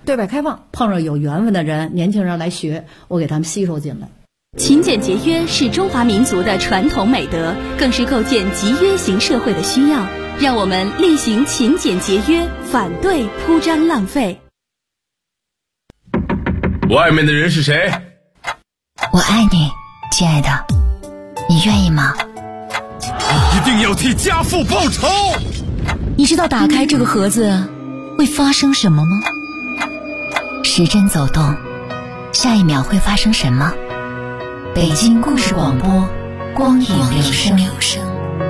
对外开放，碰上有缘分的人，年轻人来学，我给他们吸收进来。 勤俭节约是中华民族的传统美德，更是构建集约型社会的需要。让我们力行勤俭节约，反对铺张浪费。 外面的人是谁？ 我爱你，亲爱的，你愿意吗？ 一定要替家父报仇！ 你知道打开这个盒子会发生什么吗？时针走动，下一秒会发生什么？北京故事广播，光影留声。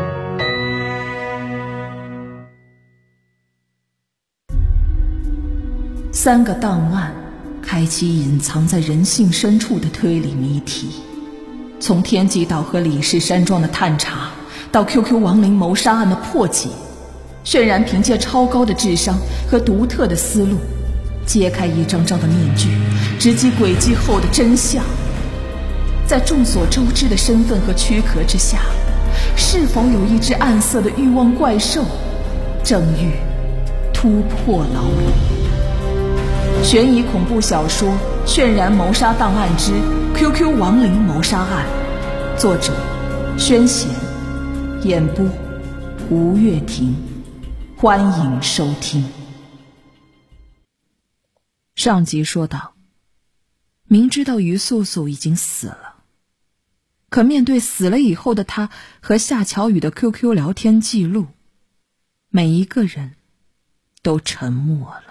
3个档案开启隐藏在人性深处的推理谜题，从天际岛和李氏山庄的探查，到 QQ 亡灵谋杀案的破解，渲染凭借超高的智商和独特的思路，揭开一张张的面具，直击轨迹后的真相。在众所周知的身份和躯壳之下，是否有一只暗色的欲望怪兽，正欲突破牢笼？悬疑恐怖小说《渲染谋杀档案之 QQ 亡灵谋杀案》，作者宣贤，演播吴月婷，欢迎收听。上集说到，明知道于素素已经死了，可面对死了以后的她和夏乔宇的 QQ 聊天记录，每一个人都沉默了。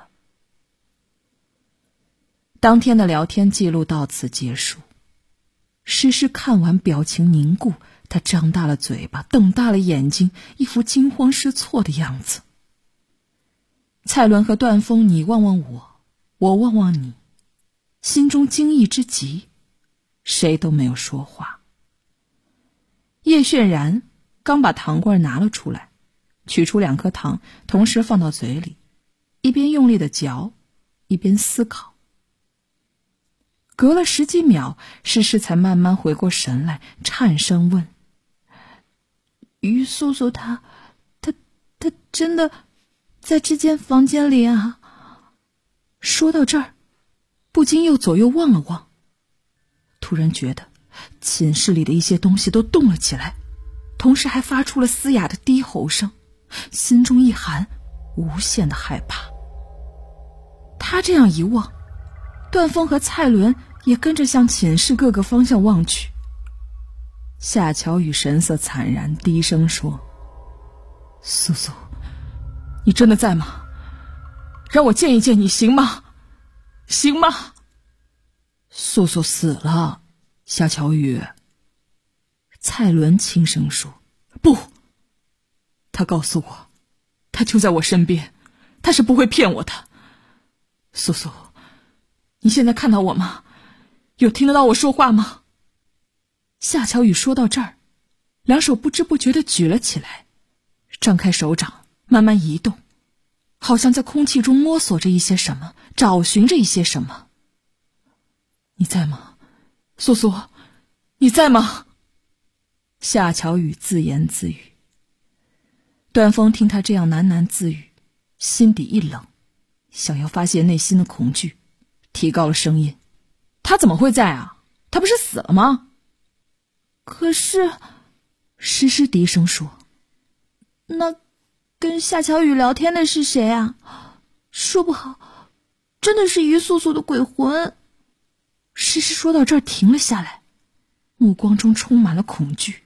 当天的聊天记录到此结束，诗诗看完表情凝固，她张大了嘴巴，瞪大了眼睛，一副惊慌失措的样子。蔡伦和段峰你望望我，我望望你，心中惊异之极，谁都没有说话。叶渲然刚把糖罐拿了出来，取出2颗糖，同时放到嘴里，一边用力的嚼，一边思考。隔了10几秒，诗诗才慢慢回过神来，颤声问：于素素她真的在这间房间里啊？说到这儿，不禁又左右望了望，突然觉得寝室里的一些东西都动了起来，同时还发出了嘶哑的低吼声，心中一寒，无限的害怕。他这样一望，段峰和蔡伦也跟着向寝室各个方向望去。夏乔宇神色惨然，低声说：素素，你真的在吗？让我见一见你行吗？行吗？素素死了，夏乔宇。蔡伦轻声说：不，他告诉我，他就在我身边，他是不会骗我的。素素，你现在看到我吗？有听得到我说话吗？夏乔宇说到这儿，2手不知不觉地举了起来，张开手掌慢慢移动，好像在空气中摸索着一些什么，找寻着一些什么。你在吗？素素，你在吗？夏乔宇自言自语。段峰听他这样喃喃自语，心底一冷，想要发泄内心的恐惧，提高了声音：他怎么会在啊？他不是死了吗？可是，诗诗低声说：那跟夏乔宇聊天的是谁啊？说不好真的是于素素的鬼魂。诗诗说到这儿停了下来，目光中充满了恐惧。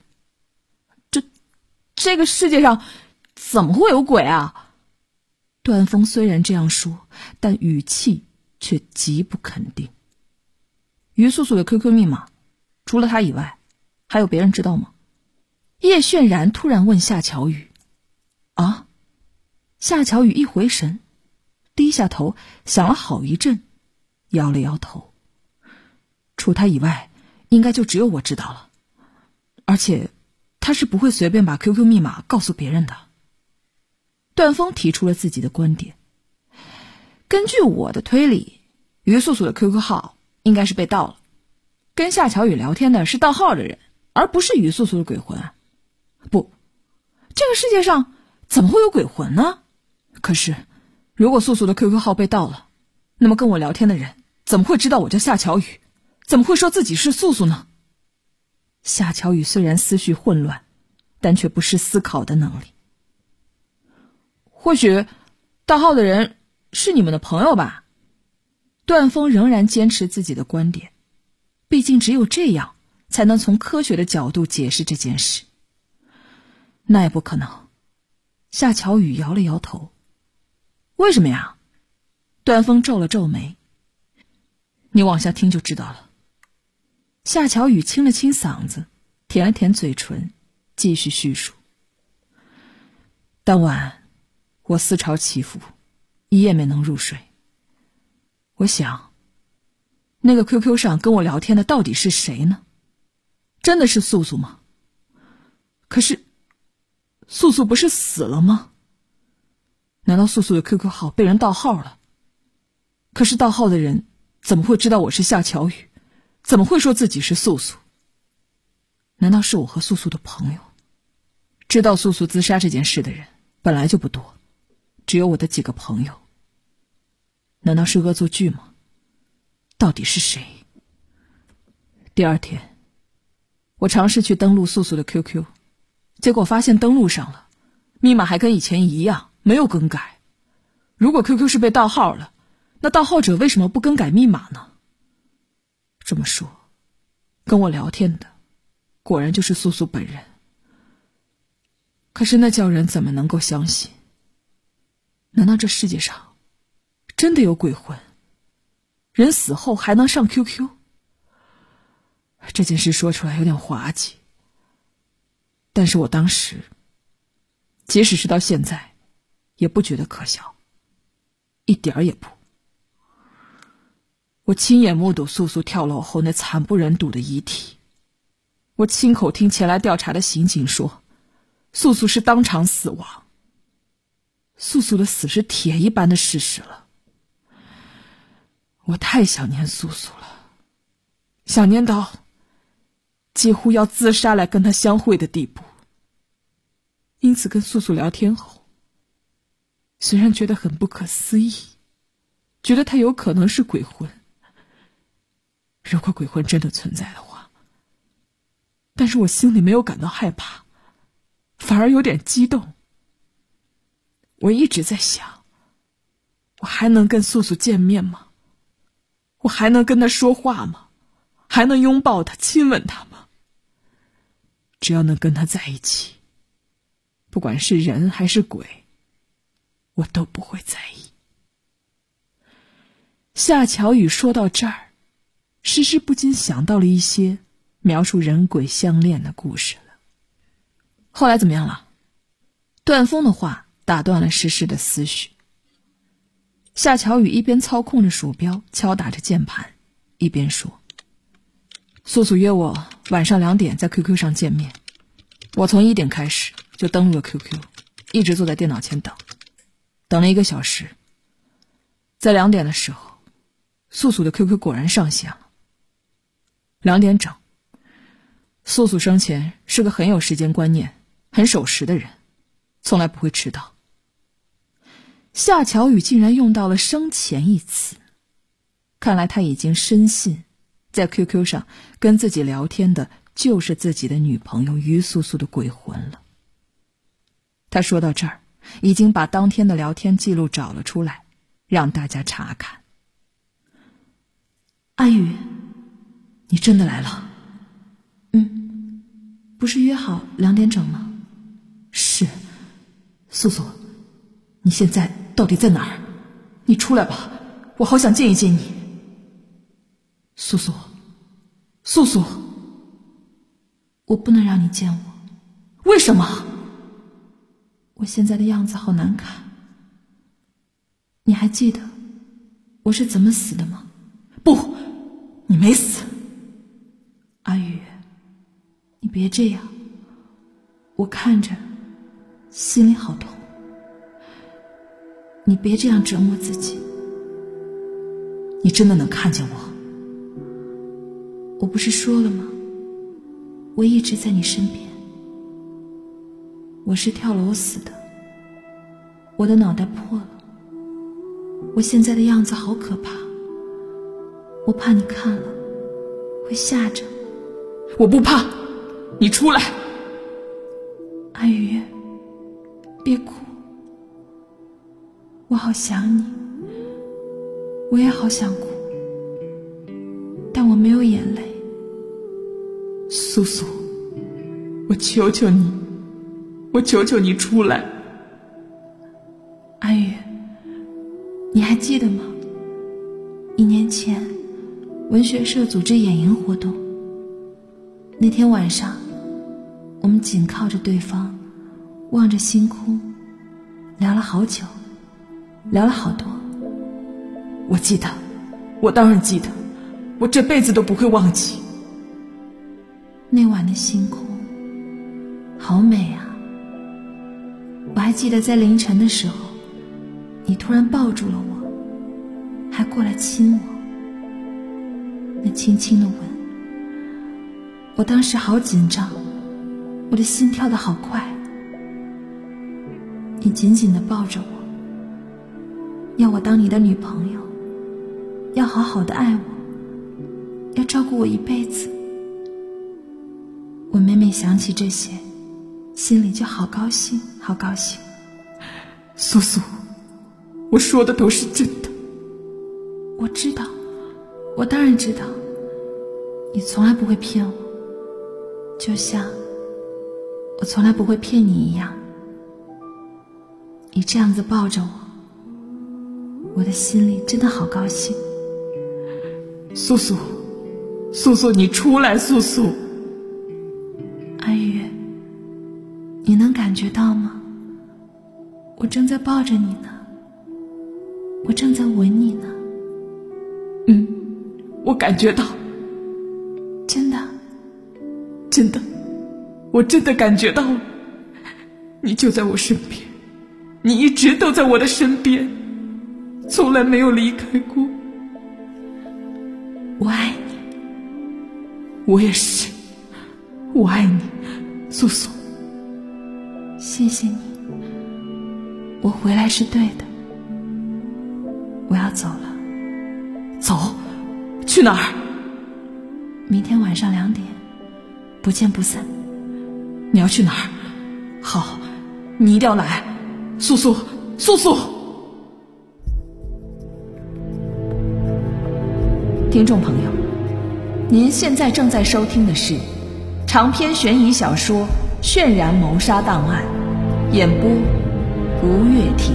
这个世界上怎么会有鬼啊？段峰虽然这样说，但语气却极不肯定。于素素的 QQ 密码除了他以外还有别人知道吗？叶渲然突然问夏乔宇。啊？夏乔宇一回神，低下头想了好一阵，摇了摇头。除他以外应该就只有我知道了，而且他是不会随便把 QQ 密码告诉别人的。段峰提出了自己的观点：根据我的推理，于素素的 QQ 号应该是被盗了，跟夏乔宇聊天的是盗号的人，而不是于素素的鬼魂。不，这个世界上怎么会有鬼魂呢？可是如果素素的 QQ 号被盗了， 那么跟我聊天的人怎么会知道我叫夏巧雨？怎么会说自己是素素呢？夏巧雨虽然思绪混乱，但却不失思考的能力。或许盗号的人是你们的朋友吧？段峰仍然坚持自己的观点，毕竟只有这样才能从科学的角度解释这件事。那也不可能。夏巧雨摇了摇头。为什么呀？段峰皱了皱眉。你往下听就知道了。夏巧雨清了清嗓子，舔了舔嘴唇，继续叙述。当晚我思潮起伏，一夜没能入睡。我想，那个 QQ 上跟我聊天的到底是谁呢？真的是素素吗？可是素素不是死了吗？难道素素的 QQ 号被人盗号了？可是盗号的人怎么会知道我是夏巧雨？怎么会说自己是素素？难道是我和素素的朋友？知道素素自杀这件事的人本来就不多，只有我的几个朋友。难道是恶作剧吗？到底是谁？第二天，我尝试去登录素素的 QQ， 结果发现登录上了，密码还跟以前一样，没有更改。如果 QQ 是被盗号了，那盗号者为什么不更改密码呢？这么说，跟我聊天的果然就是素素本人。可是那叫人怎么能够相信？难道这世界上真的有鬼魂？人死后还能上 QQ？ 这件事说出来有点滑稽，但是我当时即使是到现在也不觉得可笑，一点儿也不。我亲眼目睹素素跳楼后那惨不忍睹的遗体，我亲口听前来调查的刑警说，素素是当场死亡。素素的死是铁一般的事实了。我太想念素素了，想念到几乎要自杀来跟她相会的地步。因此跟素素聊天后，虽然觉得很不可思议，觉得她有可能是鬼魂，如果鬼魂真的存在的话，但是我心里没有感到害怕，反而有点激动。我一直在想，我还能跟素素见面吗？我还能跟她说话吗？还能拥抱她、亲吻她吗？只要能跟她在一起，不管是人还是鬼，我都不会在意。夏巧雨说到这儿，诗诗不禁想到了一些描述人鬼相恋的故事了。后来怎么样了？段峰的话打断了诗诗的思绪。夏巧雨一边操控着鼠标，敲打着键盘，一边说：素素约我晚上2点在 QQ 上见面，我从1点开始就登录了 QQ， 一直坐在电脑前等了1个小时。在2点的时候，素素的 QQ 果然上线了。2点整，素素生前是个很有时间观念、很守时的人，从来不会迟到。夏巧雨竟然用到了生前一词，看来他已经深信在 QQ 上跟自己聊天的就是自己的女朋友于素素的鬼魂了。他说到这儿，已经把当天的聊天记录找了出来，让大家查看。阿雨，你真的来了？不是约好2点整吗？是。素素，你现在到底在哪儿？你出来吧，我好想见一见你。素素，素素，我不能让你见我。为什么？我现在的样子好难看。你还记得我是怎么死的吗？不，你没死。阿雨，你别这样，我看着心里好痛。你别这样折磨自己。你真的能看见我？我不是说了吗？我一直在你身边。我是跳楼死的，我的脑袋破了， 我现在的样子好可怕，我怕你看了会吓着。我不怕，你出来。阿宇，别哭，我好想你，我也好想哭，但我没有眼泪。素素，我求求你，我求求你出来。阿宇，你还记得吗？1年前文学社组织演营活动，那天晚上我们紧靠着对方，望着星空，聊了好久，聊了好多。我记得，我当然记得，我这辈子都不会忘记。那晚的星空好美啊！我还记得在凌晨的时候，你突然抱住了我，还过来亲我，那轻轻的吻，我当时好紧张，我的心跳得好快。你紧紧地抱着我，要我当你的女朋友，要好好的爱我，要照顾我一辈子。我每每想起这些，心里就好高兴，好高兴。素素，我说的都是真的。我知道，我当然知道，你从来不会骗我，就像我从来不会骗你一样。你这样子抱着我，我的心里真的好高兴。素素，素素，你出来，素素。阿宇，你能感觉到吗？我正在抱着你呢，我正在吻你呢。我感觉到。真的？真的，我真的感觉到了。你就在我身边，你一直都在我的身边，从来没有离开过。我爱你。我也是，我爱你，素素。谢谢你，我回来是对的。我要走了。走？去哪儿？明天晚上2点，不见不散。你要去哪儿？好，你一定要来。素素，素素。听众朋友，您现在正在收听的是长篇悬疑小说《渲染谋杀档案》，演播吴月婷。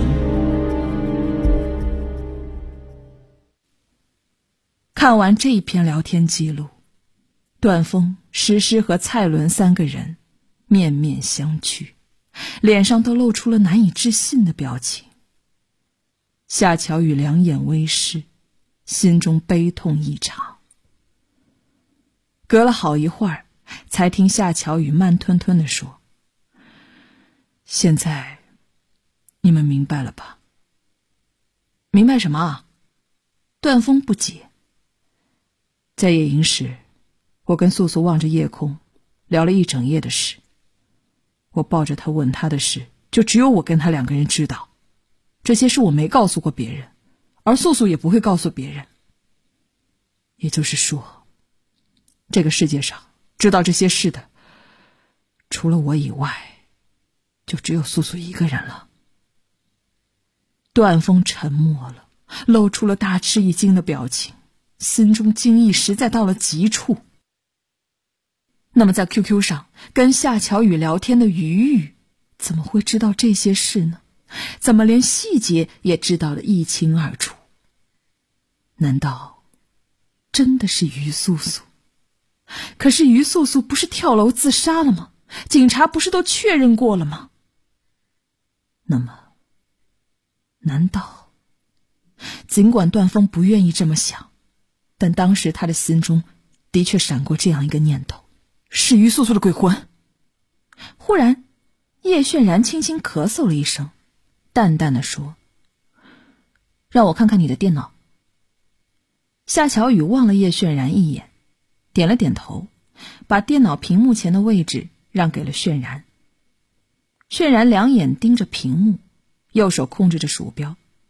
看完这一篇聊天记录，段峰、诗诗和蔡伦3个人面面相觑，脸上都露出了难以置信的表情。夏乔宇两眼微湿，心中悲痛异常。隔了好一会儿，才听夏乔宇慢吞吞地说：“现在你们明白了吧？”明白什么啊？段峰不解。在夜营时，我跟素素望着夜空，聊了一整夜的事。我抱着她吻她的事，就只有我跟她2个人知道。这些事我没告诉过别人，而素素也不会告诉别人。也就是说，这个世界上知道这些事的，除了我以外，就只有素素一个人了。段峰沉默了，露出了大吃一惊的表情，心中惊异实在到了极处。那么在 QQ 上跟夏乔宇聊天的于宇，怎么会知道这些事呢？怎么连细节也知道得一清二楚？难道真的是于素素？可是于素素不是跳楼自杀了吗？警察不是都确认过了吗？那么难道，尽管段峰不愿意这么想，但当时他的心中的确闪过这样一个念头，是于素素的鬼魂。忽然叶渲然轻轻咳嗽了一声，淡淡地说：“让我看看你的电脑。”夏乔宇望了叶渲然一眼，点了点头，把电脑屏幕前的位置让给了渲然。渲然2眼盯着屏幕，右手控制着鼠标，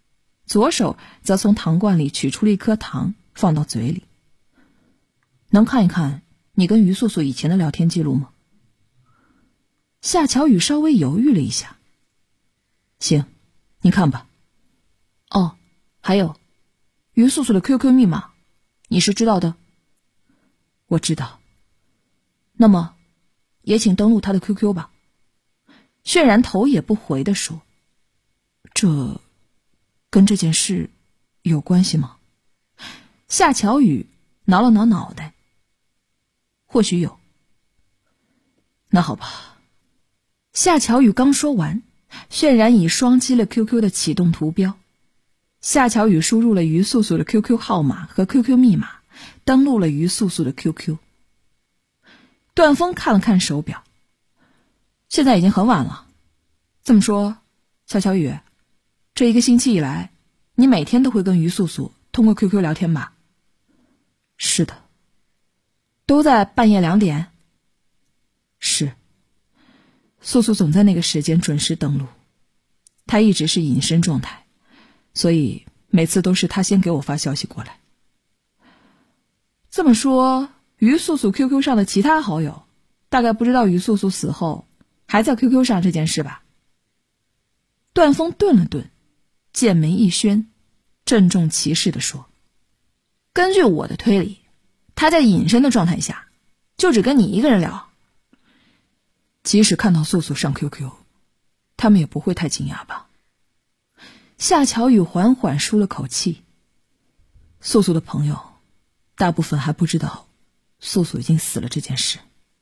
左手则从糖罐里取出了一颗糖放到嘴里。能看一看你跟于素素以前的聊天记录吗？夏乔宇稍微犹豫了一下。行，你看吧。哦，还有于素素的 QQ 密码你是知道的？我知道。那么也请登录他的 QQ 吧。渲然头也不回地说。这跟这件事有关系吗？夏乔宇挠了挠脑袋。或许有。那好吧。夏乔宇刚说完，渲然已双击了 QQ 的启动图标。夏乔宇输入了于素素的 QQ 号码和 QQ 密码，登录了于素素的 QQ。段峰看了看手表，现在已经很晚了。这么说，夏乔宇，这1个星期以来，你每天都会跟于素素通过 QQ 聊天吧？是的。都在半夜2点？是。素素总在那个时间准时登录，她一直是隐身状态，所以每次都是她先给我发消息过来。这么说，于素素 QQ 上的其他好友大概不知道于素素死后还在 QQ 上这件事吧？段峰顿了顿，剑眉一宣，郑重其事地说，根据我的推理，他在隐身的状态下就只跟你一个人聊。即使看到素素上 QQ， 他们也不会太惊讶吧？夏乔宇缓缓舒了口气。素素的朋友大部分还不知道素素已经死了这件事。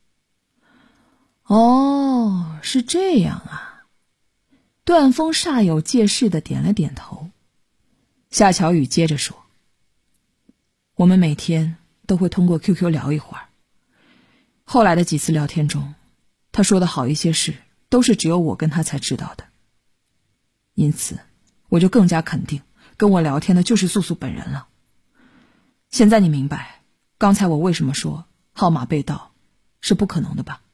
哦，是这样啊。段峰煞有介事地点了点头。夏乔宇接着说，我们每天都会通过 QQ 聊一会儿。后来的几次聊天中，他说的好一些事都是只有我跟他才知道的，因此我就更加肯定跟我聊天的就是素素本人了。现在你明白刚才我为什么说号码被盗是不可能的吧？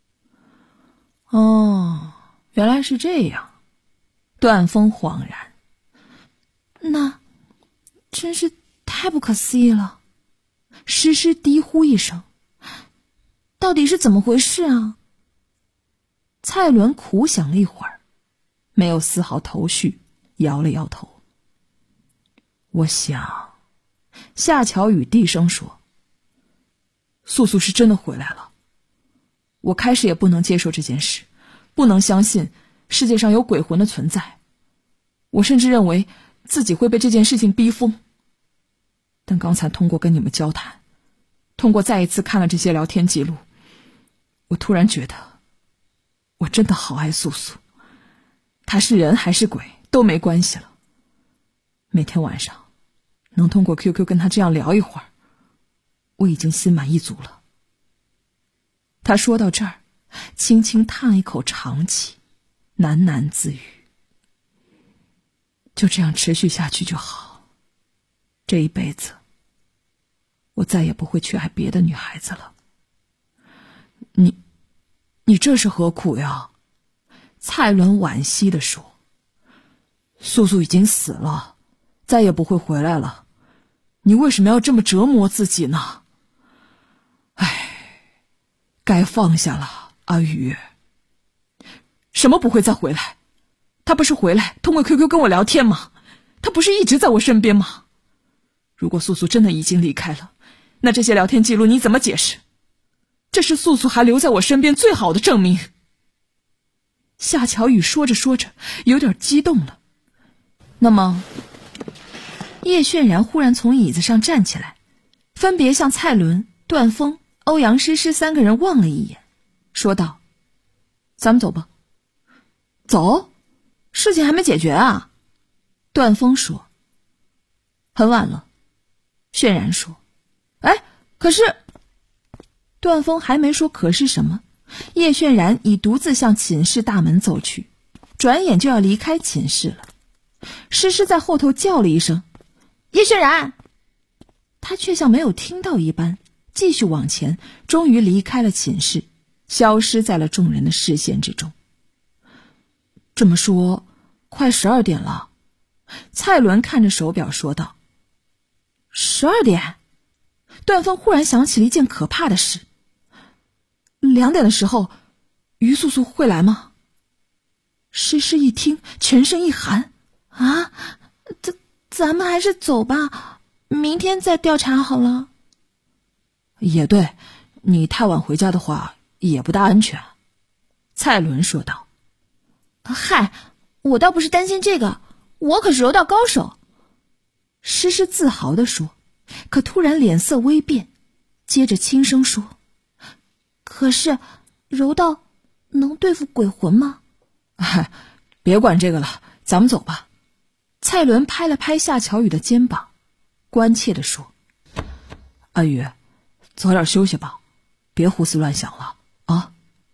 哦，原来是这样。段峰恍然，那真是太不可思议了。诗诗低呼一声，到底是怎么回事啊？蔡伦苦想了一会儿，没有丝毫头绪，摇了摇头。我想，夏乔宇低声说，素素是真的回来了。我开始也不能接受这件事，不能相信世界上有鬼魂的存在。我甚至认为自己会被这件事情逼疯。但刚才通过跟你们交谈，通过再一次看了这些聊天记录，我突然觉得我真的好爱素素，她是人还是鬼都没关系了。每天晚上能通过 QQ 跟她这样聊一会儿，我已经心满意足了。他说到这儿，轻轻叹了一口长气，喃喃自语，就这样持续下去就好。这一辈子我再也不会去爱别的女孩子了。你这是何苦呀？蔡伦惋惜地说，素素已经死了，再也不会回来了，你为什么要这么折磨自己呢？该放下了，阿宇。什么不会再回来？他不是回来通过 QQ 跟我聊天吗？他不是一直在我身边吗？如果素素真的已经离开了，那这些聊天记录你怎么解释？这是素素还留在我身边最好的证明。夏乔宇说着说着有点激动了。那么叶渲然忽然从椅子上站起来，分别向蔡伦、段峰、欧阳诗诗3个人望了一眼，说道，咱们走吧。走？事情还没解决啊？段峰说。很晚了。渲然说。可是段峰还没说可是什么，叶渲然已独自向寝室大门走去，转眼就要离开寝室了。诗诗在后头叫了一声，叶渲然，他却像没有听到一般，继续往前，终于离开了寝室，消失在了众人的视线之中。这么说快12点了， 蔡伦看着手表说道：“12点。”段峰忽然想起了一件可怕的事：2点的时候，于素素会来吗？诗诗一听，全身一寒：“啊，咱们还是走吧，明天再调查好了。”也对，你太晚回家的话也不大安全。蔡伦说道。 嗨，我倒不是担心这个，我可是柔道高手。 诗诗自豪地说，可突然脸色微变，接着轻声说：“ 可是柔道能对付鬼魂吗？” 别管这个了，咱们走吧。蔡伦拍了拍夏乔宇的肩膀，关切地说：“阿宇，早点休息吧，别胡思乱想了啊。”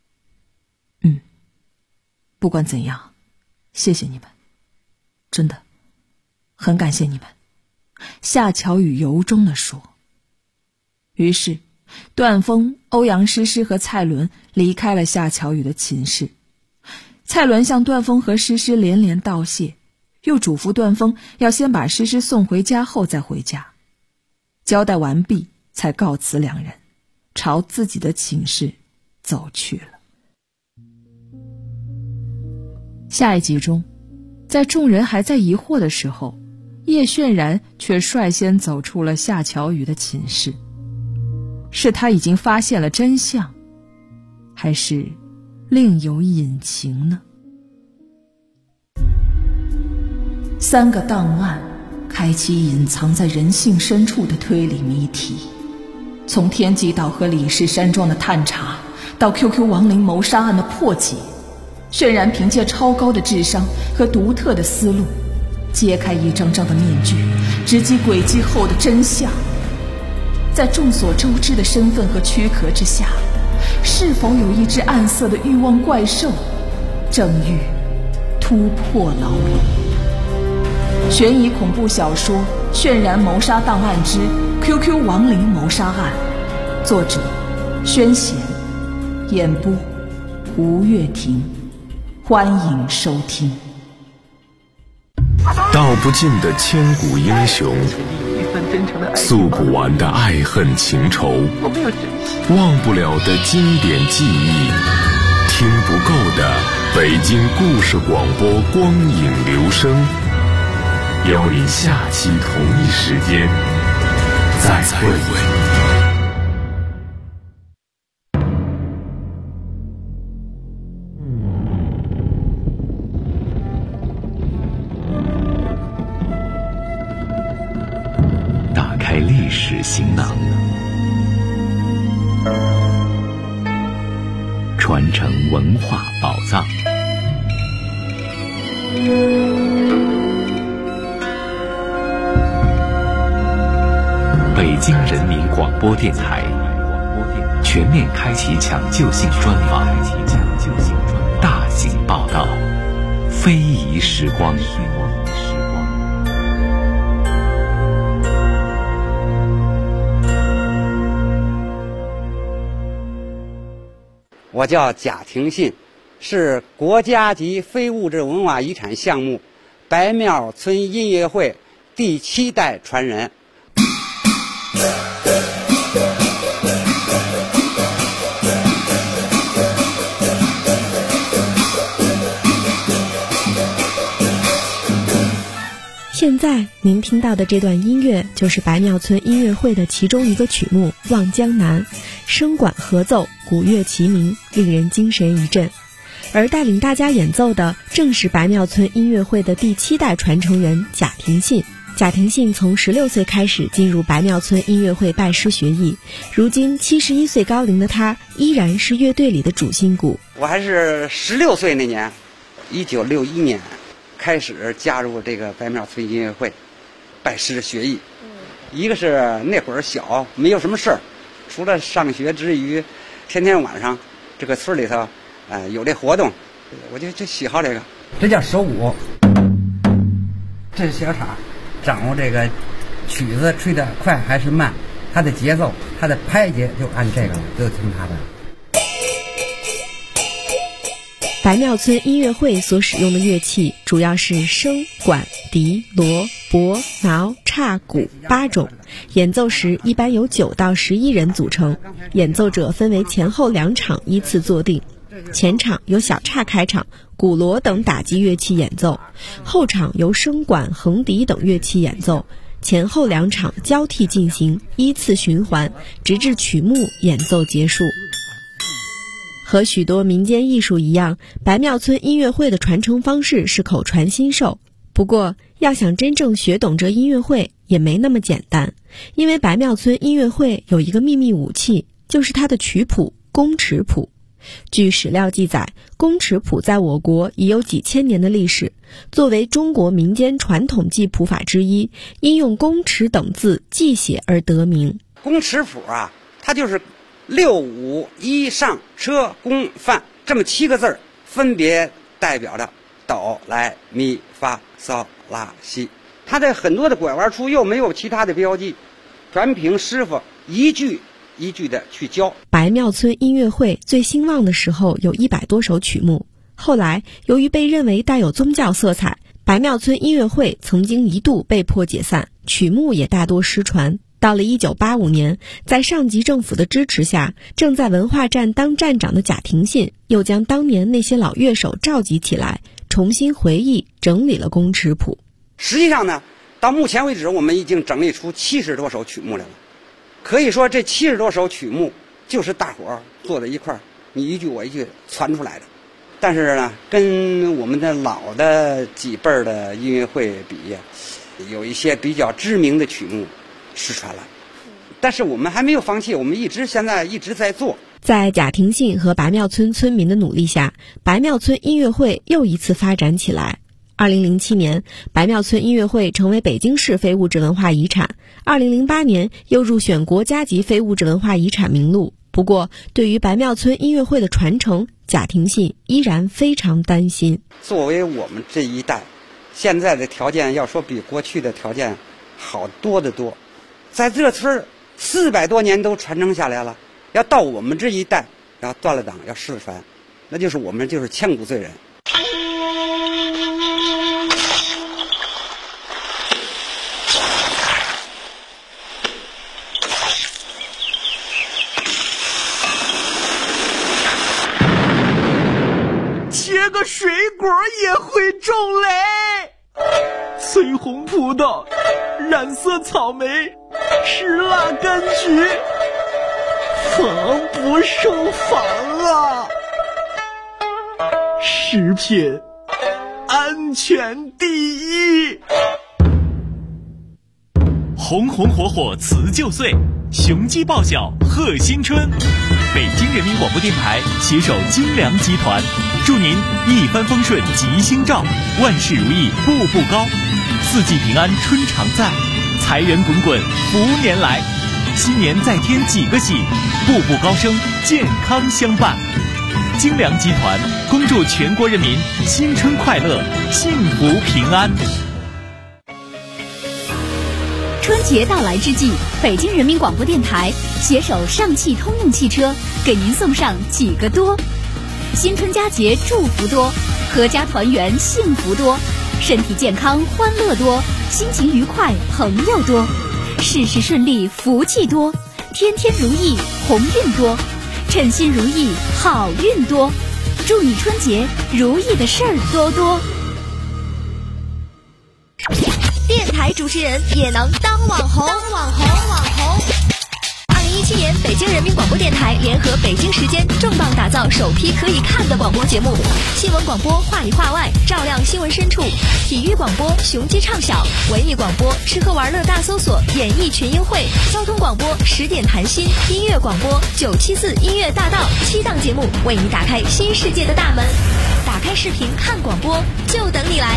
不管怎样，谢谢你们，真的很感谢你们。夏乔宇由衷地说。于是段峰、欧阳诗诗和蔡伦离开了夏乔宇的寝室。蔡伦向段峰和诗诗连连道谢，又嘱咐段峰要先把诗诗送回家后再回家。交代完毕，才告辞两人，朝自己的寝室走去了。下一集中，在众人还在疑惑的时候，叶渲然却率先走出了夏乔宇的寝室。是他已经发现了真相，还是另有隐情呢？3个档案开启隐藏在人性深处的推理谜题，从天极岛和李氏山庄的探查，到 QQ 亡灵谋杀案的破解，渲然凭借超高的智商和独特的思路，揭开一张张的面具，直击轨迹后的真相。在众所周知的身份和躯壳之下，是否有一只暗色的欲望怪兽，正欲突破牢笼？悬疑恐怖小说《渲然谋杀档案之 QQ 亡灵谋杀案》，作者宣贤，演播吴月婷。欢迎收听。 道不尽的千古英雄，诉不完的爱恨情仇，忘不了的经典记忆，听不够的北京故事广播光影留声。邀您下期同一时间再会。打开历史行囊，传承文化宝藏。北京人民广播电台全面开启抢救性专访，大型报道，非遗时光。 我叫贾廷信，是国家级非物质文化遗产项目白庙村音乐会第7代传人。 现在您听到的这段音乐就是白庙村音乐会的其中一个曲目《望江南》，声管合奏，鼓乐齐鸣，令人精神一振。而带领大家演奏的正是白庙村音乐会的第7代传承人贾廷信。贾廷信从16岁开始进入白庙村音乐会拜师学艺，如今71岁高龄的他依然是乐队里的主心骨。 我还是16岁那年，1961年开始加入这个白庙村音乐会，拜师学艺。一个是那会儿小，没有什么事儿，除了上学之余，天天晚上这个村里头，有这活动，我就喜好这个。这叫手鼓，这是小叉，掌握这个曲子吹得快还是慢，它的节奏，它的拍节就按这个，就听它的。 白白庙村音乐会所使用的乐器主要是笙、管、笛、锣、钹、挠、叉、鼓8种，演奏时一般由9到11人组成，演奏者分为前后2场依次坐定。前场由小叉开场，鼓锣等打击乐器演奏，后场由笙管、横笛等乐器演奏，前后2场交替进行，依次循环，直至曲目演奏结束。和许多民间艺术一样，白庙村音乐会的传承方式是口传心授。不过，要想真正学懂这音乐会也没那么简单，因为白庙村音乐会有一个秘密武器，就是它的曲谱宫尺谱。据史料记载，宫尺谱在我国已有几千年的历史，作为中国民间传统记谱法之一，因用宫尺等字记写而得名。 宫尺谱啊，它就是6、5、1上车宫范这么7个字，分别代表着哆来咪发嗦拉西。它在很多的拐弯处又没有其他的标记，全凭师傅一句一句的去教。 白庙村音乐会最兴旺的时候有100多首曲目，后来由于被认为带有宗教色彩，白庙村音乐会曾经一度被迫解散，曲目也大多失传。到了1985年，在上级政府的支持下，正在文化站当站长的贾廷信又将当年那些老乐手召集起来，重新回忆整理了宫尺谱。 实际上呢，到目前为止我们已经整理出70多首曲目来了。可以说这70多首曲目就是大伙儿坐在一块儿，你一句我一句传出来的。但是呢，跟我们的老的几辈儿的音乐会比，有一些比较知名的曲目失传了。但是我们还没有放弃，我们现在一直在做。 在贾廷信和白庙村村民的努力下，白庙村音乐会又一次发展起来。2007年，白庙村音乐会成为北京市非物质文化遗产，2008年又入选国家级非物质文化遗产名录。不过，对于白庙村音乐会的传承，贾廷信依然非常担心。 作为我们这一代，现在的条件要说比过去的条件好多得多，在这村400多年都传承下来了，要到我们这一代要断了档要失传，那就是我们就是千古罪人。 切个水果也会种雷，翠红葡萄，染色草莓，石蜡柑橘，防不胜防啊！食品安全第一。 红红火火辞旧岁，雄鸡报晓贺新春。北京人民广播电台携手精良集团，祝您一帆风顺吉星照，万事如意步步高，四季平安春常在，财源滚滚福年来，新年再添几个喜，步步高升健康相伴。精良集团恭祝全国人民新春快乐，幸福平安。 春节到来之际，北京人民广播电台携手上汽通用汽车，给您送上几个多：新春佳节祝福多，阖家团圆幸福多，身体健康欢乐多，心情愉快朋友多，事事顺利福气多，天天如意鸿运多，称心如意好运多，祝你春节如意的事儿多多。 电台主持人也能当网红。2017年，北京人民广播电台联合北京时间重磅打造首批可以看的广播节目：新闻广播话里话外，照亮新闻深处；体育广播雄鸡唱晓；文艺广播吃喝玩乐大搜索，演艺群英会；交通广播10点谈心；音乐广播974音乐大道，7档节目为你打开新世界的大门。打开视频看广播，就等你来。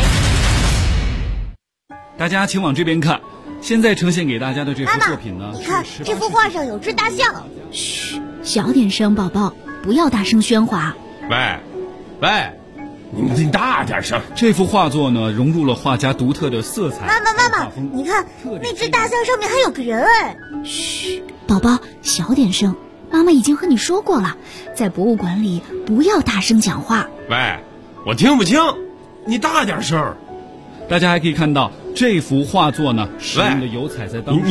大家请往这边看，现在呈现给大家的这幅作品呢， 你看这幅画上有只大象。 嘘，小点声，宝宝，不要大声喧哗。 喂，你大点声。这幅画作呢，融入了画家独特的色彩。 妈妈，你看那只大象上面还有个人哎。 嘘，宝宝，小点声。 妈妈已经和你说过了，在博物馆里不要大声讲话。 喂，我听不清，你大点声。 大家还可以看到这幅画作呢，使用的油彩在当中。